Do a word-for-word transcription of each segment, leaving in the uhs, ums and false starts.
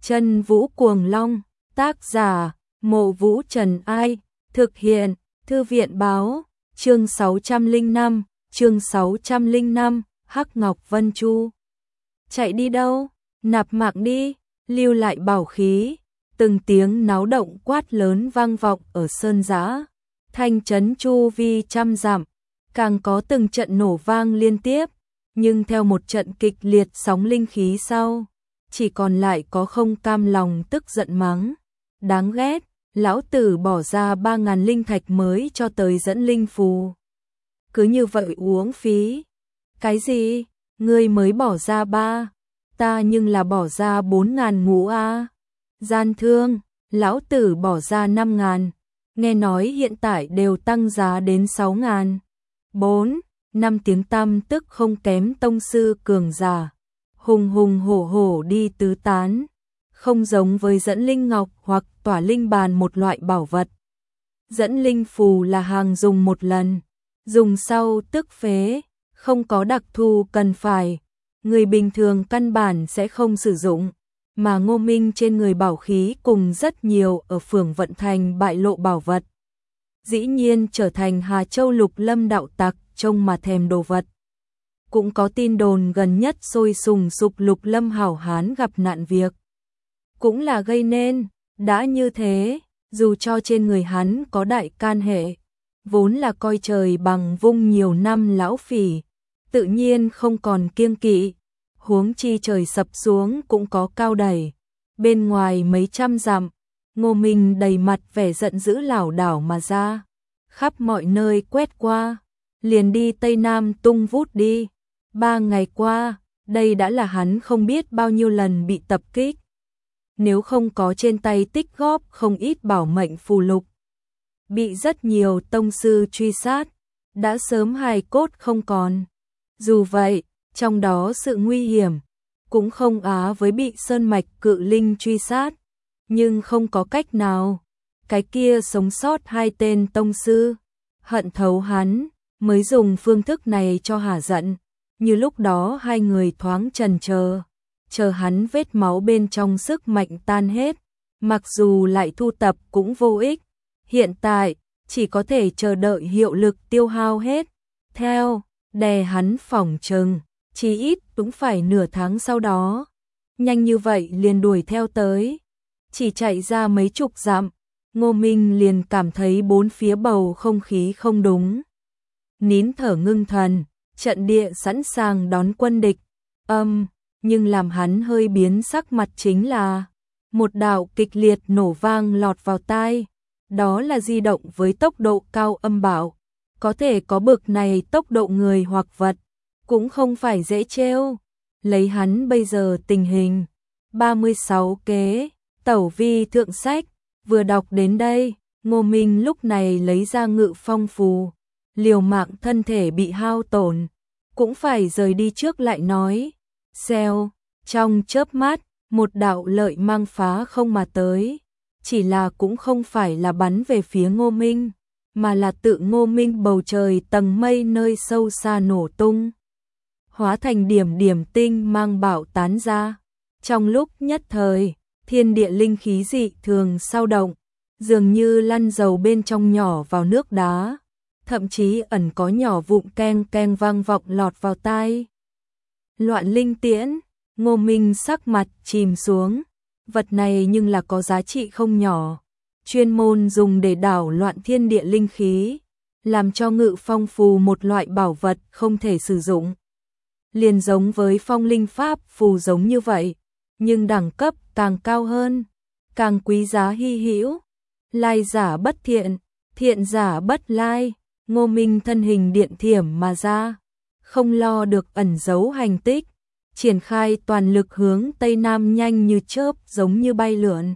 Chân Vũ Cuồng Long, tác giả, Mộ Vũ Trần Ai, thực hiện, Thư viện Báo, chương sáu trăm lẻ năm, chương sáu trăm lẻ năm, Hắc Ngọc Vân Chu. Chạy đi đâu? Nạp mạng đi, lưu lại bảo khí. Từng tiếng náo động quát lớn vang vọng ở sơn giã, thanh trấn chu vi trăm dặm, càng có từng trận nổ vang liên tiếp, nhưng theo một trận kịch liệt sóng linh khí sau, chỉ còn lại có không cam lòng tức giận mắng. Đáng ghét, lão tử bỏ ra ba ngàn linh thạch mới cho tới dẫn linh phù. Cứ như vậy uống phí. Cái gì? Ngươi mới bỏ ra ba, ta nhưng là bỏ ra bốn ngàn ngũ a. Gian thương, lão tử bỏ ra năm ngàn, nghe nói hiện tại đều tăng giá đến sáu ngàn. Bốn, năm tiếng tăm tức không kém tông sư cường giả, hùng hùng hổ hổ đi tứ tán, không giống với dẫn linh ngọc hoặc tỏa linh bàn một loại bảo vật. Dẫn linh phù là hàng dùng một lần, dùng sau tức phế, không có đặc thù cần phải, người bình thường căn bản sẽ không sử dụng. Mà Ngô Minh trên người bảo khí cùng rất nhiều ở phường vận thành bại lộ bảo vật, dĩ nhiên trở thành Hà Châu Lục Lâm đạo tặc trông mà thèm đồ vật. Cũng có tin đồn gần nhất sôi sùng sục Lục Lâm hảo hán gặp nạn việc, cũng là gây nên. Đã như thế, dù cho trên người hắn có đại can hệ, vốn là coi trời bằng vung nhiều năm lão phỉ, tự nhiên không còn kiêng kỵ. Huống chi trời sập xuống cũng có cao đẩy, bên ngoài mấy trăm dặm, Ngô Minh đầy mặt vẻ giận dữ lảo đảo mà ra, khắp mọi nơi quét qua, liền đi Tây Nam tung vút đi. Ba ngày qua, đây đã là hắn không biết bao nhiêu lần bị tập kích. Nếu không có trên tay tích góp không ít bảo mệnh phù lục, bị rất nhiều tông sư truy sát, đã sớm hài cốt không còn. Dù vậy, trong đó sự nguy hiểm cũng không á với bị sơn mạch cự linh truy sát, nhưng không có cách nào, cái kia sống sót hai tên tông sư, hận thấu hắn, mới dùng phương thức này cho hả giận. Như lúc đó hai người thoáng chần chờ, chờ hắn vết máu bên trong sức mạnh tan hết, mặc dù lại thu tập cũng vô ích, hiện tại chỉ có thể chờ đợi hiệu lực tiêu hao hết. Theo, đè hắn phỏng chừng chỉ ít cũng phải nửa tháng sau đó. Nhanh như vậy liền đuổi theo tới, chỉ chạy ra mấy chục dặm, Ngô Minh liền cảm thấy bốn phía bầu không khí không đúng. Nín thở ngưng thần, trận địa sẵn sàng đón quân địch. Âm, nhưng làm hắn hơi biến sắc mặt chính là một đạo kịch liệt nổ vang lọt vào tai. Đó là di động với tốc độ cao âm bạo, có thể có bực này tốc độ người hoặc vật, cũng không phải dễ trêu. Lấy hắn bây giờ tình hình, ba mươi sáu kế, tẩu vi thượng sách, vừa đọc đến đây, Ngô Minh lúc này lấy ra ngự phong phù, liều mạng thân thể bị hao tổn, cũng phải rời đi trước lại nói. Xèo, trong chớp mắt, một đạo lợi mang phá không mà tới, chỉ là cũng không phải là bắn về phía Ngô Minh, mà là tự Ngô Minh bầu trời tầng mây nơi sâu xa nổ tung, hóa thành điểm điểm tinh mang bạo tán ra. Trong lúc nhất thời, thiên địa linh khí dị thường sao động, dường như lăn dầu bên trong nhỏ vào nước đá, thậm chí ẩn có nhỏ vụn keng keng vang vọng lọt vào tai. Loạn linh tiễn, Ngô Minh sắc mặt chìm xuống, vật này nhưng là có giá trị không nhỏ, chuyên môn dùng để đảo loạn thiên địa linh khí, làm cho ngự phong phù một loại bảo vật không thể sử dụng. Liền giống với phong linh pháp phù giống như vậy, nhưng đẳng cấp càng cao hơn, càng quý giá hy hữu. Lai giả bất thiện, thiện giả bất lai. Ngô Minh thân hình điện thiểm mà ra, không lo được ẩn giấu hành tích, triển khai toàn lực hướng Tây Nam nhanh như chớp giống như bay lượn.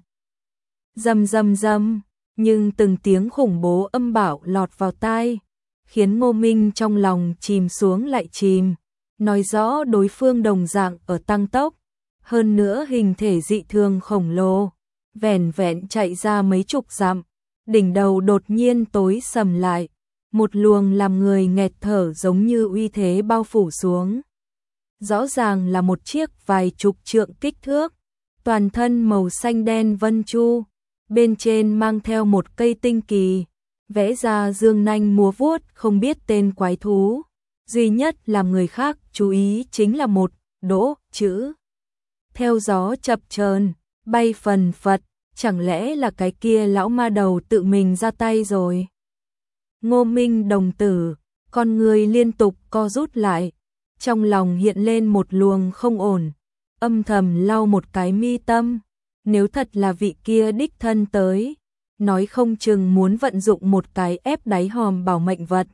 Rầm rầm rầm, nhưng từng tiếng khủng bố âm bạo lọt vào tai, khiến Ngô Minh trong lòng chìm xuống lại chìm, nói rõ đối phương đồng dạng ở tăng tốc, hơn nữa hình thể dị thường khổng lồ, vẻn vẹn chạy ra mấy chục dặm, đỉnh đầu đột nhiên tối sầm lại, một luồng làm người nghẹt thở giống như uy thế bao phủ xuống. Rõ ràng là một chiếc vài chục trượng kích thước, toàn thân màu xanh đen vân chu, bên trên mang theo một cây tinh kỳ, vẽ ra dương nanh múa vuốt không biết tên quái thú. Duy nhất làm người khác chú ý chính là một đỗ chữ. Theo gió chập chờn, bay phần phật, chẳng lẽ là cái kia lão ma đầu tự mình ra tay rồi? Ngô Minh đồng tử, con người liên tục co rút lại, trong lòng hiện lên một luồng không ổn, âm thầm lau một cái mi tâm, nếu thật là vị kia đích thân tới, nói không chừng muốn vận dụng một cái ép đáy hòm bảo mệnh vật.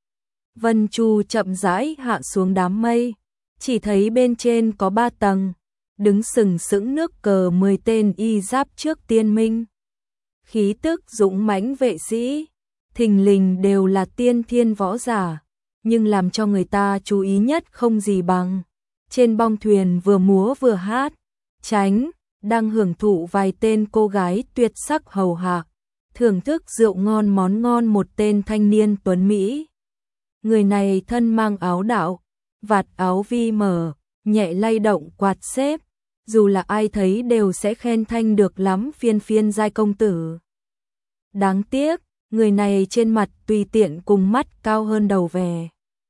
Vân Chu chậm rãi hạ xuống đám mây, chỉ thấy bên trên có ba tầng, đứng sừng sững nước cờ mười tên y giáp trước tiên minh. Khí tức dũng mãnh vệ sĩ, thình lình đều là tiên thiên võ giả, nhưng làm cho người ta chú ý nhất không gì bằng. Trên bong thuyền vừa múa vừa hát, Tránh đang hưởng thụ vài tên cô gái tuyệt sắc hầu hạ, thưởng thức rượu ngon món ngon một tên thanh niên tuấn Mỹ. Người này thân mang áo đạo, vạt áo vi mở, nhẹ lay động quạt xếp, dù là ai thấy đều sẽ khen thanh được lắm phiên phiên giai công tử. Đáng tiếc, người này trên mặt tùy tiện cùng mắt cao hơn đầu về,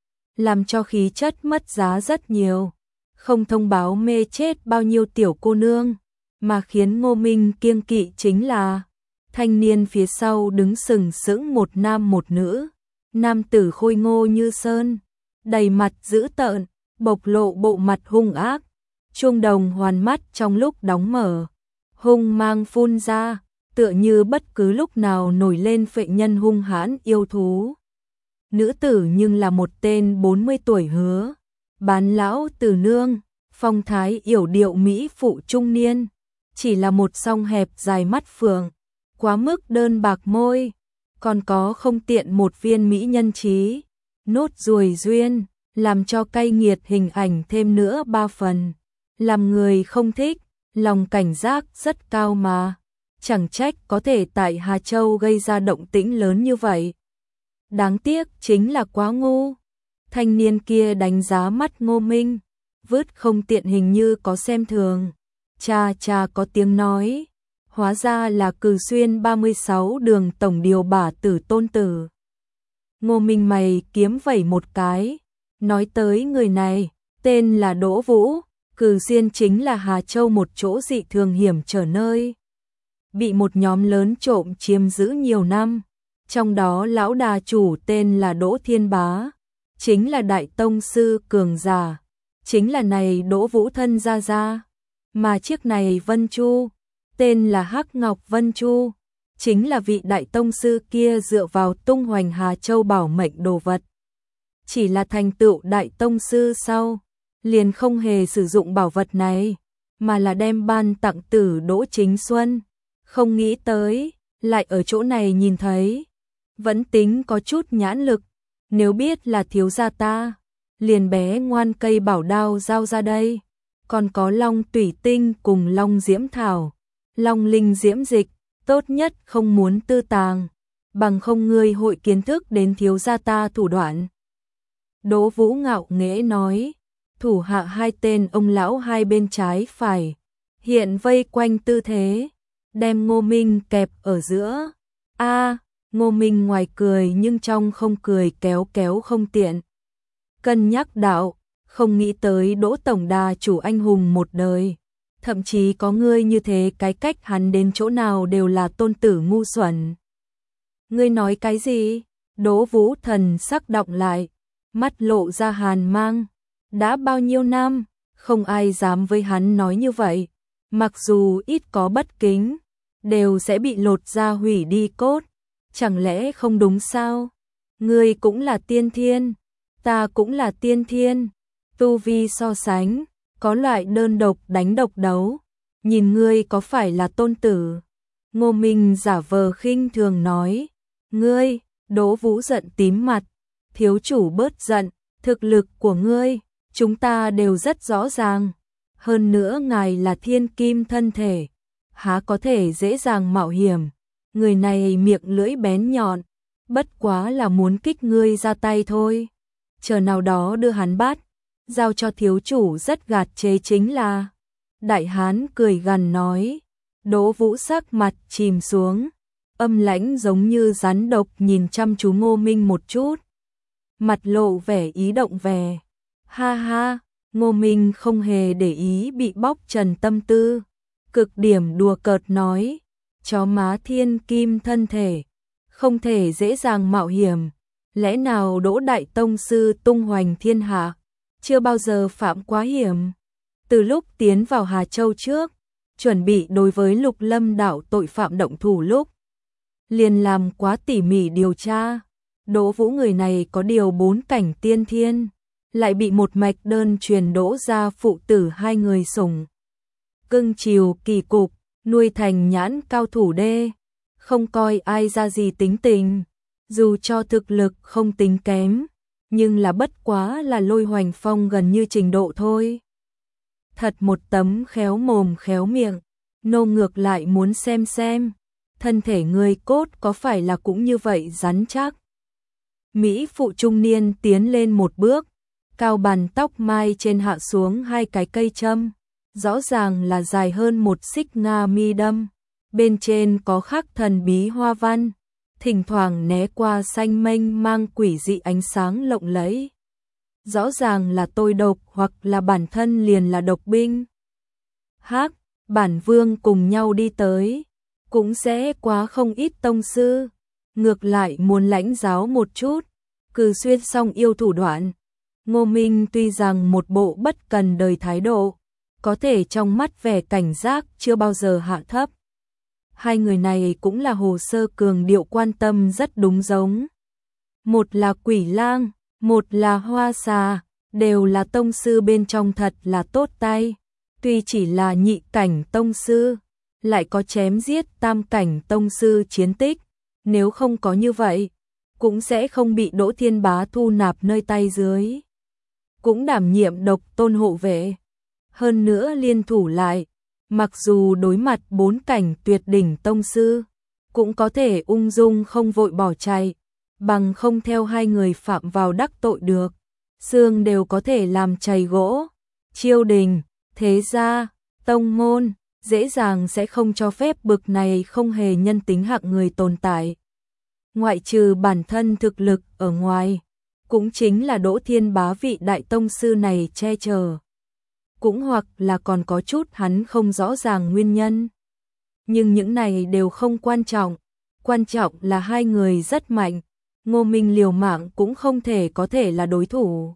làm cho khí chất mất giá rất nhiều, không thông báo mê chết bao nhiêu tiểu cô nương, mà khiến Ngô Minh kiêng kỵ chính là thanh niên phía sau đứng sừng sững một nam một nữ, nam tử khôi ngô như sơn, đầy mặt dữ tợn, bộc lộ bộ mặt hung ác, chuông đồng hoàn mắt trong lúc đóng mở, hung mang phun ra, tựa như bất cứ lúc nào nổi lên phệ nhân hung hãn yêu thú. Nữ tử nhưng là một tên bốn mươi tuổi hứa, bán lão từ nương, phong thái yểu điệu mỹ phụ trung niên, chỉ là một song hẹp dài mắt phượng, quá mức đơn bạc môi, còn có không tiện một viên mỹ nhân trí, nốt ruồi duyên, làm cho cay nghiệt hình ảnh thêm nữa ba phần, làm người không thích, lòng cảnh giác rất cao mà, chẳng trách có thể tại Hà Châu gây ra động tĩnh lớn như vậy. Đáng tiếc chính là quá ngu. Thanh niên kia đánh giá mắt Ngô Minh, vứt không tiện hình như có xem thường. Cha cha có tiếng nói, hóa ra là Cử Xuyên ba mươi sáu đường tổng điều bả tử tôn tử. Ngô Minh mày kiếm vẩy một cái, nói tới người này, tên là Đỗ Vũ, Cử Xuyên chính là Hà Châu một chỗ dị thường hiểm trở nơi, bị một nhóm lớn trộm chiếm giữ nhiều năm, trong đó lão đà chủ tên là Đỗ Thiên Bá, chính là đại tông sư cường giả, chính là này Đỗ Vũ thân gia gia, mà chiếc này Vân Chu, tên là Hắc Ngọc Vân Chu, chính là vị đại tông sư kia dựa vào tung hoành Hà Châu bảo mệnh đồ vật. Chỉ là thành tựu đại tông sư sau, liền không hề sử dụng bảo vật này, mà là đem ban tặng tử Đỗ Chính Xuân, không nghĩ tới, lại ở chỗ này nhìn thấy, vẫn tính có chút nhãn lực, nếu biết là thiếu gia ta, liền bé ngoan cây bảo đao giao ra đây, còn có long tủy tinh cùng long diễm thảo, long linh diễm dịch, tốt nhất không muốn tư tàng, bằng không ngươi hội kiến thức đến thiếu gia ta thủ đoạn. Đỗ Vũ ngạo nghễ nói, thủ hạ hai tên ông lão hai bên trái phải, hiện vây quanh tư thế, đem Ngô Minh kẹp ở giữa. A, Ngô Minh ngoài cười nhưng trong không cười kéo kéo không tiện. Cân nhắc đạo, không nghĩ tới Đỗ tổng đà chủ anh hùng một đời, thậm chí có ngươi như thế cái cách hắn đến chỗ nào đều là tôn tử ngu xuẩn. Ngươi nói cái gì? Đỗ Vũ thần sắc động lại, mắt lộ ra hàn mang, đã bao nhiêu năm, không ai dám với hắn nói như vậy, mặc dù ít có bất kính, đều sẽ bị lột da hủy đi cốt, chẳng lẽ không đúng sao? Ngươi cũng là tiên thiên, ta cũng là tiên thiên, tu vi so sánh, có loại đơn độc đánh độc đấu, nhìn ngươi có phải là tôn tử? Ngô Minh giả vờ khinh thường nói, ngươi, Đỗ Vũ giận tím mặt, thiếu chủ bớt giận, thực lực của ngươi, chúng ta đều rất rõ ràng, hơn nữa ngài là thiên kim thân thể, há có thể dễ dàng mạo hiểm, người này miệng lưỡi bén nhọn, bất quá là muốn kích ngươi ra tay thôi, chờ nào đó đưa hắn bắt, giao cho thiếu chủ rất gạt chế chính là. Đại hán cười gằn nói. Đỗ Vũ sắc mặt chìm xuống, âm lãnh giống như rắn độc nhìn chăm chú Ngô Minh một chút. Mặt lộ vẻ ý động về. Ha ha, Ngô Minh không hề để ý bị bóc trần tâm tư. Cực điểm đùa cợt nói. Chó má thiên kim thân thể, không thể dễ dàng mạo hiểm. Lẽ nào Đỗ Đại Tông Sư tung hoành thiên hạ, chưa bao giờ phạm quá hiểm. Từ lúc tiến vào Hà Châu trước, chuẩn bị đối với Lục Lâm đảo tội phạm động thủ lúc, liền làm quá tỉ mỉ điều tra. Đỗ Vũ người này có điều bốn cảnh tiên thiên, lại bị một mạch đơn truyền Đỗ gia phụ tử hai người sủng cưng chiều kỳ cục, nuôi thành nhãn cao thủ đê, không coi ai ra gì tính tình. Dù cho thực lực không tính kém, nhưng là bất quá là Lôi Hoành Phong gần như trình độ thôi. Thật một tấm khéo mồm khéo miệng, nô ngược lại muốn xem xem, thân thể người cốt có phải là cũng như vậy rắn chắc. Mỹ phụ trung niên tiến lên một bước, cao bàn tóc mai trên hạ xuống hai cái cây châm, rõ ràng là dài hơn một xích nga mi đâm, bên trên có khắc thần bí hoa văn, thỉnh thoảng né qua xanh mênh mang quỷ dị ánh sáng lộng lẫy. Rõ ràng là tôi độc hoặc là bản thân liền là độc binh. Hắc, bản vương cùng nhau đi tới, cũng sẽ quá không ít tông sư, ngược lại muốn lãnh giáo một chút, cừ xuyên xong yêu thủ đoạn. Ngô Minh tuy rằng một bộ bất cần đời thái độ, có thể trong mắt vẻ cảnh giác chưa bao giờ hạ thấp. Hai người này cũng là hồ sơ cường điệu quan tâm rất đúng giống. Một là Quỷ Lang, một là Hoa Xà, đều là tông sư bên trong thật là tốt tay. Tuy chỉ là nhị cảnh tông sư, lại có chém giết tam cảnh tông sư chiến tích. Nếu không có như vậy, cũng sẽ không bị Đỗ Thiên Bá thu nạp nơi tay dưới. Cũng đảm nhiệm độc tôn hộ vệ. Hơn nữa liên thủ lại, mặc dù đối mặt bốn cảnh tuyệt đỉnh tông sư, cũng có thể ung dung không vội bỏ chạy, bằng không theo hai người phạm vào đắc tội được, xương đều có thể làm chày gỗ. Triều đình, thế gia, tông môn, dễ dàng sẽ không cho phép bực này không hề nhân tính hạng người tồn tại. Ngoại trừ bản thân thực lực ở ngoài, cũng chính là Đỗ Thiên Bá vị đại tông sư này che chở. Cũng hoặc là còn có chút hắn không rõ ràng nguyên nhân. Nhưng những này đều không quan trọng, quan trọng là hai người rất mạnh, Ngô Minh liều mạng cũng không thể có thể là đối thủ.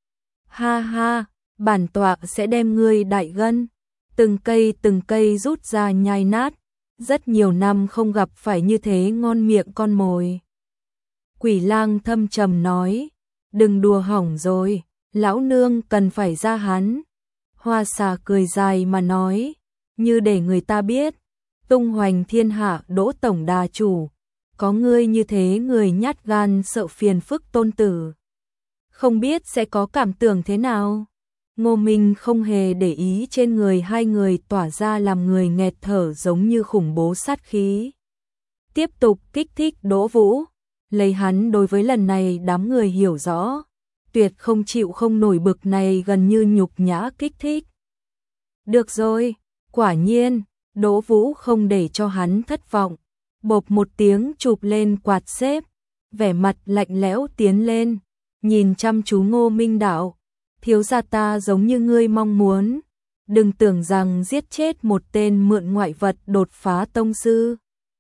Ha ha, bản tọa sẽ đem ngươi đại gân, từng cây từng cây rút ra nhai nát, rất nhiều năm không gặp phải như thế ngon miệng con mồi. Quỷ Lang thâm trầm nói, đừng đùa hỏng rồi, lão nương cần phải ra hắn. Hoa Xà cười dài mà nói, như để người ta biết, tung hoành thiên hạ Đỗ tổng đà chủ, có ngươi như thế người nhát gan sợ phiền phức tôn tử, không biết sẽ có cảm tưởng thế nào. Ngô Minh không hề để ý trên người hai người tỏa ra làm người nghẹt thở giống như khủng bố sát khí. Tiếp tục kích thích Đỗ Vũ, lấy hắn đối với lần này đám người hiểu rõ, tuyệt không chịu không nổi bực này gần như nhục nhã kích thích. Được rồi, quả nhiên, Đỗ Vũ không để cho hắn thất vọng, bộp một tiếng chụp lên quạt xếp, vẻ mặt lạnh lẽo tiến lên, nhìn chăm chú Ngô Minh đạo, thiếu gia ta giống như ngươi mong muốn, đừng tưởng rằng giết chết một tên mượn ngoại vật đột phá tông sư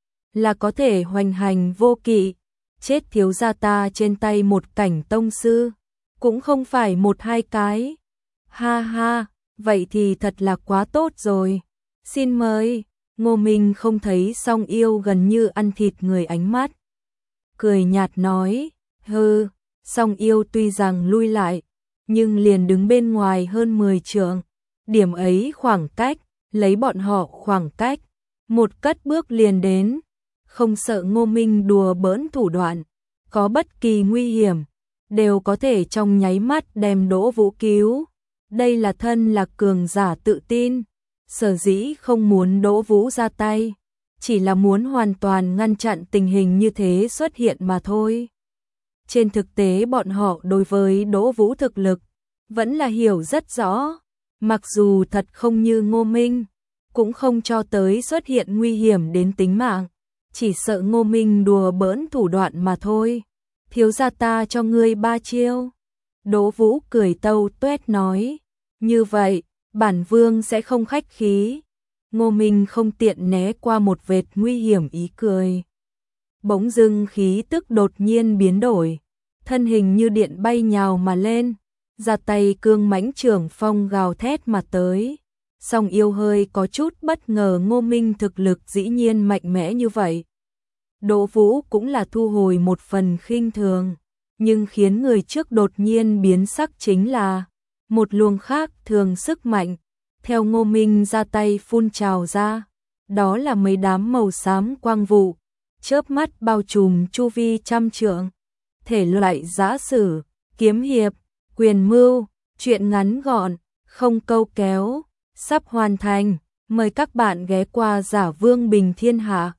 là có thể hoành hành vô kỵ, chết thiếu gia ta trên tay một cảnh tông sư, cũng không phải một hai cái. Ha ha, vậy thì thật là quá tốt rồi. Xin mời. Ngô Minh không thấy Song Yêu gần như ăn thịt người ánh mắt, cười nhạt nói, hừ. Song Yêu tuy rằng lui lại, nhưng liền đứng bên ngoài hơn mười trượng, điểm ấy khoảng cách, lấy bọn họ khoảng cách, một cất bước liền đến, không sợ Ngô Minh đùa bỡn thủ đoạn, có bất kỳ nguy hiểm, đều có thể trong nháy mắt đem Đỗ Vũ cứu. Đây là thân là cường giả tự tin, sở dĩ không muốn Đỗ Vũ ra tay, chỉ là muốn hoàn toàn ngăn chặn tình hình như thế xuất hiện mà thôi. Trên thực tế bọn họ đối với Đỗ Vũ thực lực vẫn là hiểu rất rõ, Mặc dù thật không như Ngô Minh, cũng không cho tới xuất hiện nguy hiểm đến tính mạng, chỉ sợ Ngô Minh đùa bỡn thủ đoạn mà thôi. Thiếu gia ta cho ngươi ba chiêu. Đỗ Vũ cười tâu tuét nói, như vậy, bản vương sẽ không khách khí. Ngô Minh không tiện né qua một vệt nguy hiểm ý cười. Bỗng dưng khí tức đột nhiên biến đổi, thân hình như điện bay nhào mà lên, ra tay cương mãnh trưởng phong gào thét mà tới. Song yêu hơi có chút bất ngờ Ngô Minh thực lực dĩ nhiên mạnh mẽ như vậy. Đỗ Vũ cũng là thu hồi một phần khinh thường, nhưng khiến người trước đột nhiên biến sắc chính là một luồng khác thường sức mạnh, theo Ngô Minh ra tay phun trào ra, đó là mấy đám màu xám quang vụ, chớp mắt bao trùm chu vi trăm trượng. Thể loại giã sử, kiếm hiệp, quyền mưu, truyện ngắn gọn, không câu kéo, sắp hoàn thành, mời các bạn ghé qua Giả Vương Bình Thiên Hạ.